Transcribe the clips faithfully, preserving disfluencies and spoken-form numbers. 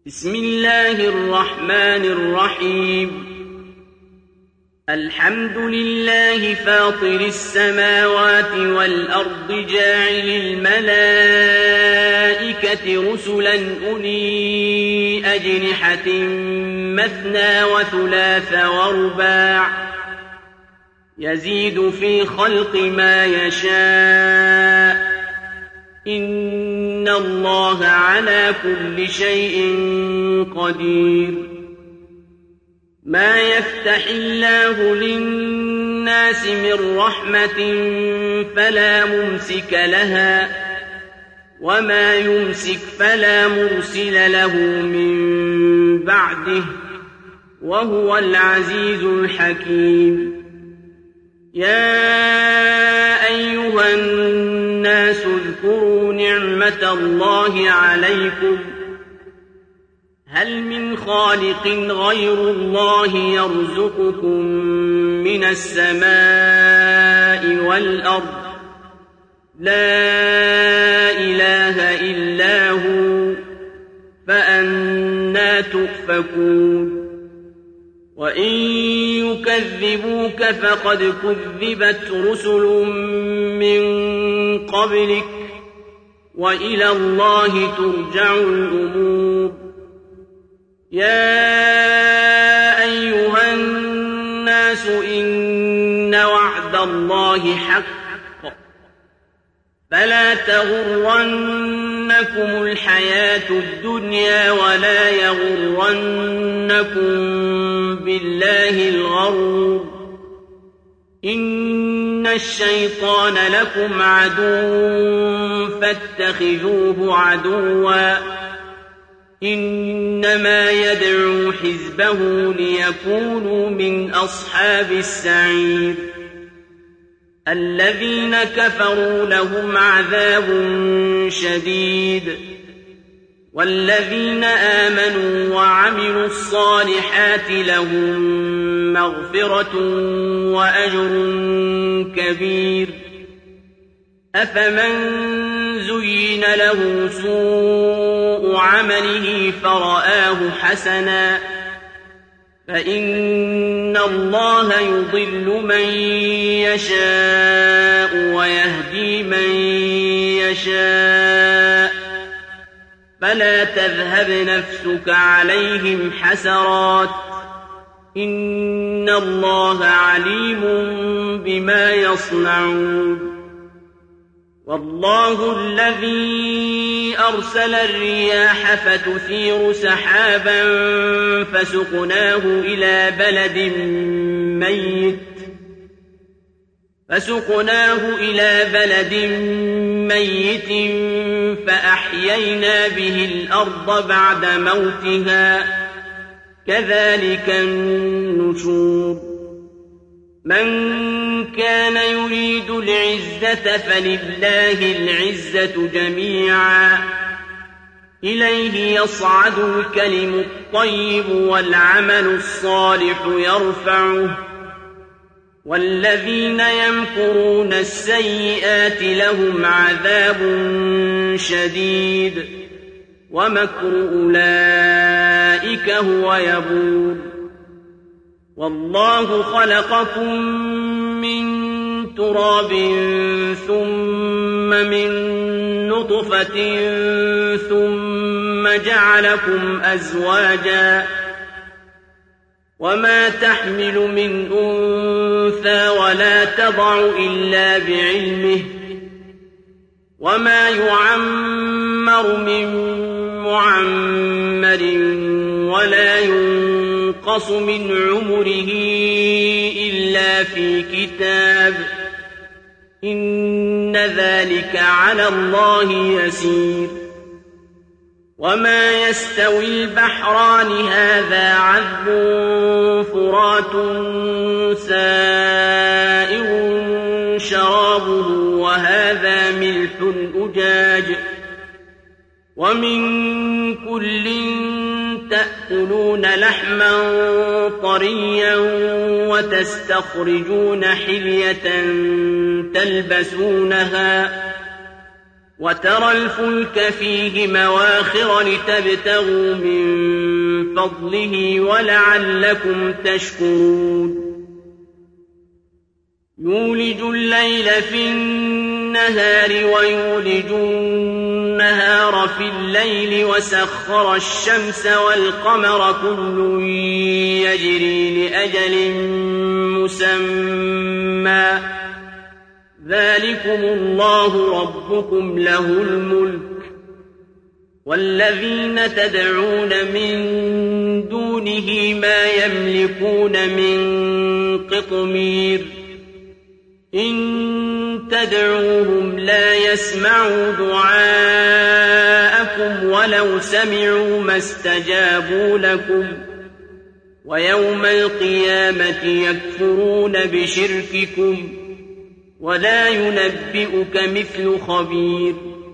بسم الله الرحمن الرحيم الحمد لله فاطر السماوات والأرض جاعل الملائكة رسلا أولي أجنحة مثنى وثلاث ورباع يزيد في خلق ما يشاء إن الله على كل شيء قدير ما يفتح الله للناس من رحمة فلا ممسك لها وما يمسك فلا مرسل له من بعده وهو العزيز الحكيم يا أيها الناس اذكروا نعمة الله عليكم هل من خالق غير الله يرزقكم من السماء والأرض لا إله إلا هو فأنى تؤفكون وإن يكذبوك فقد كذبت رسل من قبلك وإلى الله ترجع الأمور يا أيها الناس إن وعد الله حق فلا تغرنكم الحياة الدنيا ولا يغرنكم بالله الغرور إن الشيطان لكم عدو فاتخذوه عدوا إنما يدعو حزبه ليكونوا من أصحاب السعير الذين كفروا لهم عذاب شديد والذين آمنوا وعملوا الصالحات لهم مغفرة وأجر كبير أفمن زين له سوء عمله فرآه حسنا فإن الله يضل من يشاء ويهدي من يشاء فلا تذهب نفسك عليهم حسرات إن الله عليم بما يصنعون والله الذي أرسل الرياح فتثير سحابا فسقناه إلى بلد ميت فسقناه إلى بلد ميت فأحيينا به الأرض بعد موتها كذلك النشور من كان يريد العزة فلله العزة جميعا إليه يصعد الكلم الطيب والعمل الصالح يرفعه والذين يمكرون السيئات لهم عذاب شديد ومكر أولئك هو يبور والله خلقكم من تراب ثم من نطفة ثم جعلكم أزواجا وما تحمل من أنثى ولا تضع إلا بعلمه وما يعمر من معمر ولا ينقص من عمره إلا في كتاب إن ذلك على الله يسير وما يستوي البحران هذا عذب فرات سائغ شرابه وهذا ملح أجاج ومن كل تأكلون لحما طريا وتستخرجون حلية تلبسونها وترى الفلك فيه مواخر لتبتغوا من فضله ولعلكم تشكرون يولج الليل في النهار ويولج النهار في الليل وسخر الشمس والقمر كل يجري لأجل مسمى ذلكم الله ربكم له الملك والذين تدعون من دونه ما يملكون من قطمير إن تدعوهم لا يسمعوا دعاءكم ولو سمعوا ما استجابوا لكم ويوم القيامة يكفرون بشرككم ولا ينبئك مثل خبير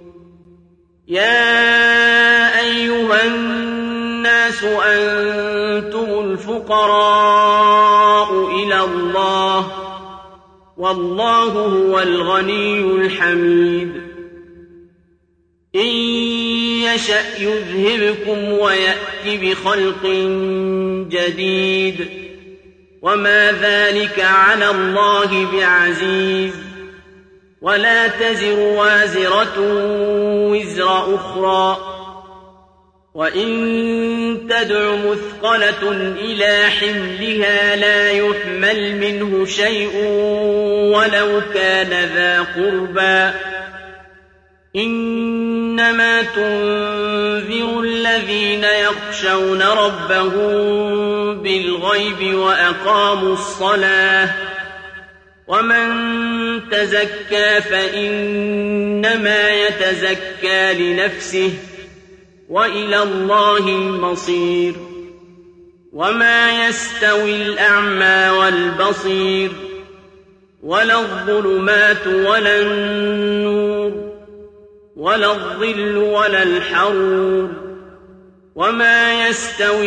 يا أيها الناس أنتم الفقراء إلى الله والله هو الغني الحميد إن يشأ يذهبكم ويأت بخلق جديد وما ذلك على الله بعزيز ولا تزر وازرة وزر أخرى وإن تدع مثقلة إلى حملها لا يحمل منه شيء ولو كان ذا قربى إنما تنذر الذين يخشون ربهم بالغيب وأقاموا الصلاة ومن تزكى فإنما يتزكى لنفسه وإلى الله المصير وما يستوي الأعمى والبصير ولا الظلمات ولا النور ولا الظل ولا الحرور وما يستوي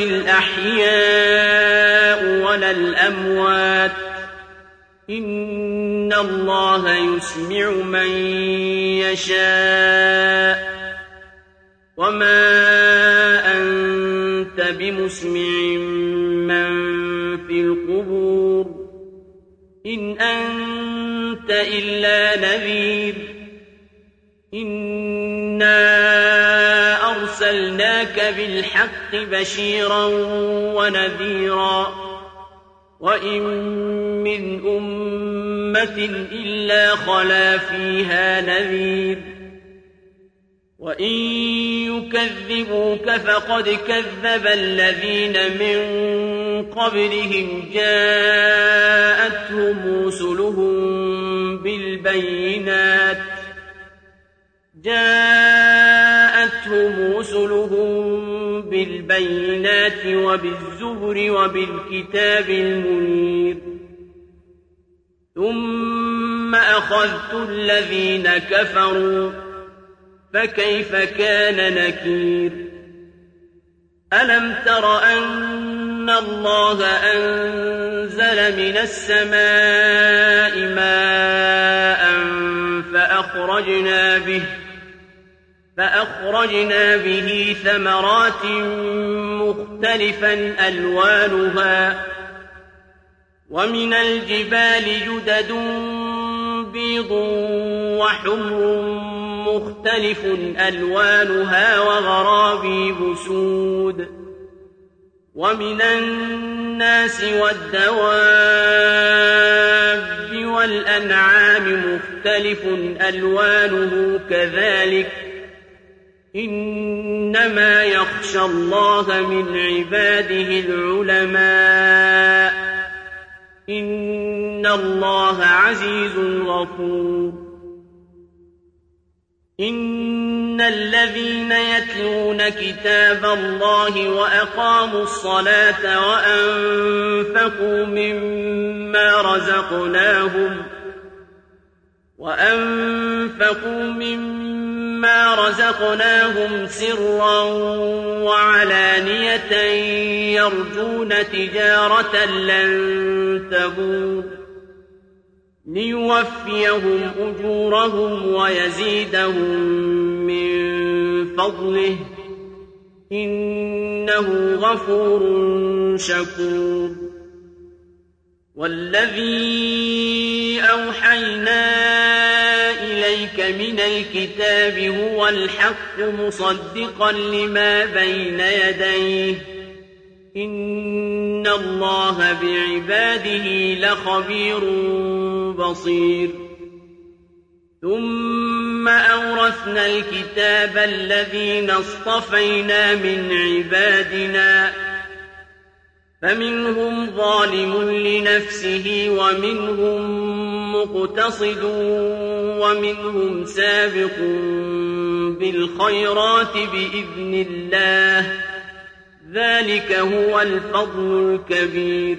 الأحياء ولا الأموات إن الله يسمع من يشاء وما أنت بمسمع من في القبور إن أنت إلا نذير إنا أرسلناك بالحق بشيرا ونذيرا وإن من أمة إلا خلا فيها نذير وإن يكذبوك فقد كذب الذين من قبلهم جاءتهم رسلهم بالبينات جاءتهم رسلهم بالبينات وبالزبر وبالكتاب المنير ثم أخذت الذين كفروا فكيف كان نكير ألم تر أن الله أنزل من السماء ماء فأخرجنا به فأخرجنا به ثمرات مختلفا ألوانها ومن الجبال جدد بيض وحمر مختلف ألوانها وغرابيب سود ومن الناس والدواب والأنعام مختلف ألوانه كذلك إنما يخشى الله من عباده العلماء إن الله عزيز غفور إن الذين يتلون كتاب الله وأقاموا الصلاة وأنفقوا مما رزقناهم وأنفقوا مما رزقناهم سرا وعلانية يرجون تجارة لن تبور ليوفيهم أجورهم ويزيدهم من فضله إنه غفور شكور والذي أوحينا إليك من الكتاب هو الحق مصدقا لما بين يديه إن الله بعباده لخبير بصير ثم أورثنا الكتاب الذين اصطفينا من عبادنا فمنهم ظالم لنفسه ومنهم مقتصد ومنهم سابق بالخيرات بإذن الله ذلك هو الفضل الكبير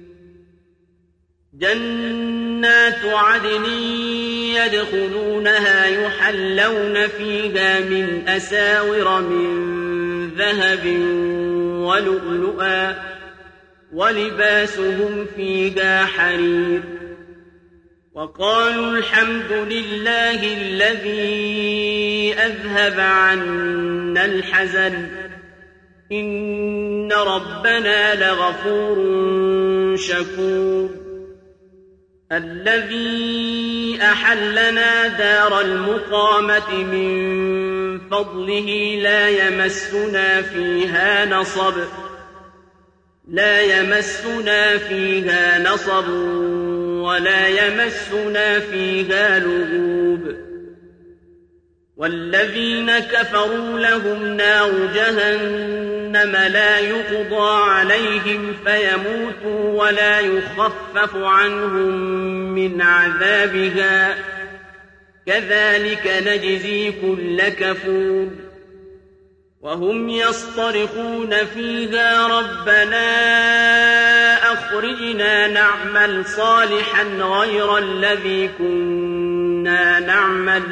جنات عدن يدخلونها يحلون فيها من أساور من ذهب ولؤلؤا ولباسهم فيها حرير وقالوا الحمد لله الذي أذهب عنا الحزن إن ربنا لغفور شكور الذي أحلنا دار المقامة من فضله لا يمسنا فيها نصب لا يمسنا فيها نصب ولا يمسنا فيها لغوب والذين كفروا لهم نار جهنم لا يقضى عليهم فيموتوا ولا يخفف عنهم من عذابها كذلك نجزي كل كفور وهم يصطرخون فيها ربنا أخرجنا نعمل صالحا غير الذي كنا نعمل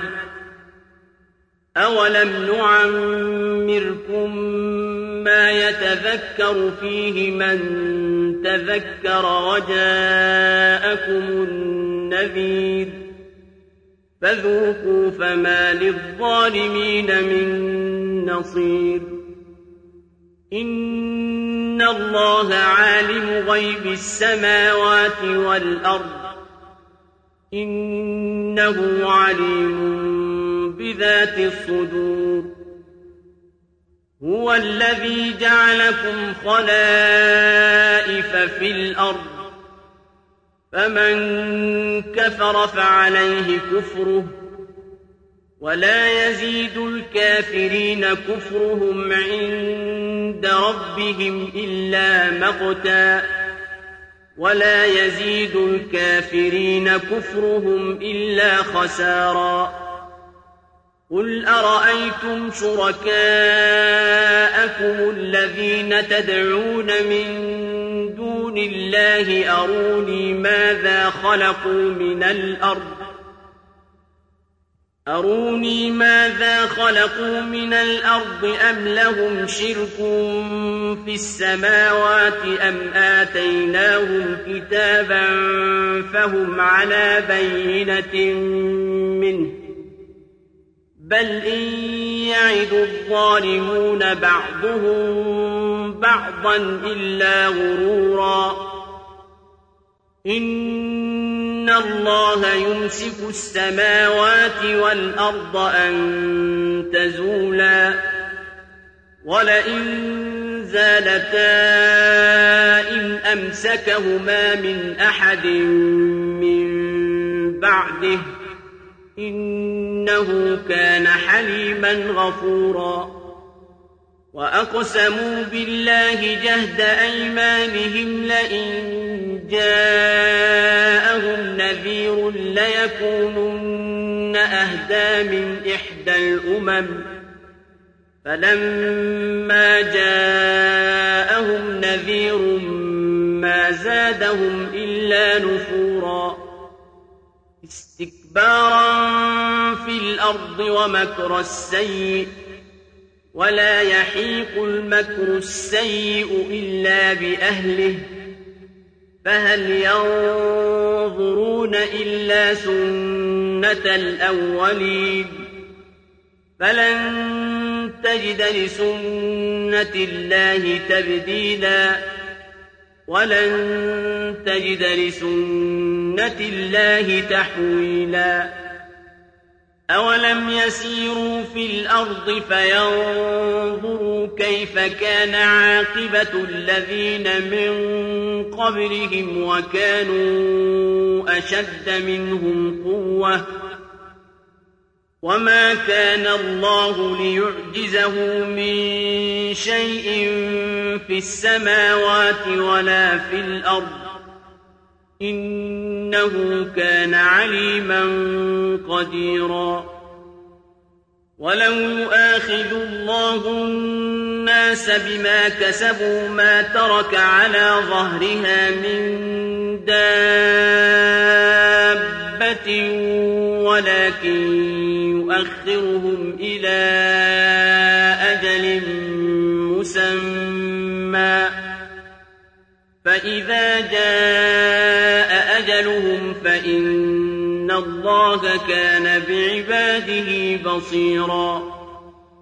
أولم نعمركم ما يتذكر فيه من تذكر وجاءكم النذير فذوقوا فما للظالمين من نصير إن الله عالم غيب السماوات والأرض إنه عليم بذات الصدور هو الذي جعلكم خلائف في الأرض فمن كفر فعليه كفره ولا يزيد الكافرين كفرهم عند ربهم إلا مقتا ولا يزيد الكافرين كفرهم إلا خسارا قل أرأيتم شركاءكم الذين تدعون من دون الله أروني ماذا خلقوا من الأرض أروني ماذا خلقوا من الأرض أم لهم شرك في السماوات أم آتيناهم كتابا فهم على بينة منه بل إن يعد الظالمون بعضهم بعضا إلا غرورا إن الله يمسك السماوات والأرض أن تزولا ولئن زالتا إن أمسكهما من أحد من بعده إنه كان حليما غفورا وأقسموا بالله جهد أيمانهم لئن جاءهم نذير ليكونن أهدى من إحدى الأمم فلما جاءهم نذير ما زادهم إلا نفورا استكبارا في الأرض ومكر السيء ولا يحيق المكر السيء إلا بأهله فهل ينظرون إلا سنة الأولين فلن تجد لسنة الله تبديلا ولن تجد لسنة الله تحويلا أولم يسيروا في الأرض فينظروا كيف كان عاقبة الذين من قبلهم وكانوا أشد منهم قوة وما كان الله ليعجزه من شيء في السماوات ولا في الأرض إنه كان عليما قديرا ولو يؤاخذ الله الناس بما كسبوا ما ترك على ظهرها من دابة ولكن يؤخرهم إلى أجل مسمى فإذا جاء أجلهم فإن الله كان بعباده بصيرا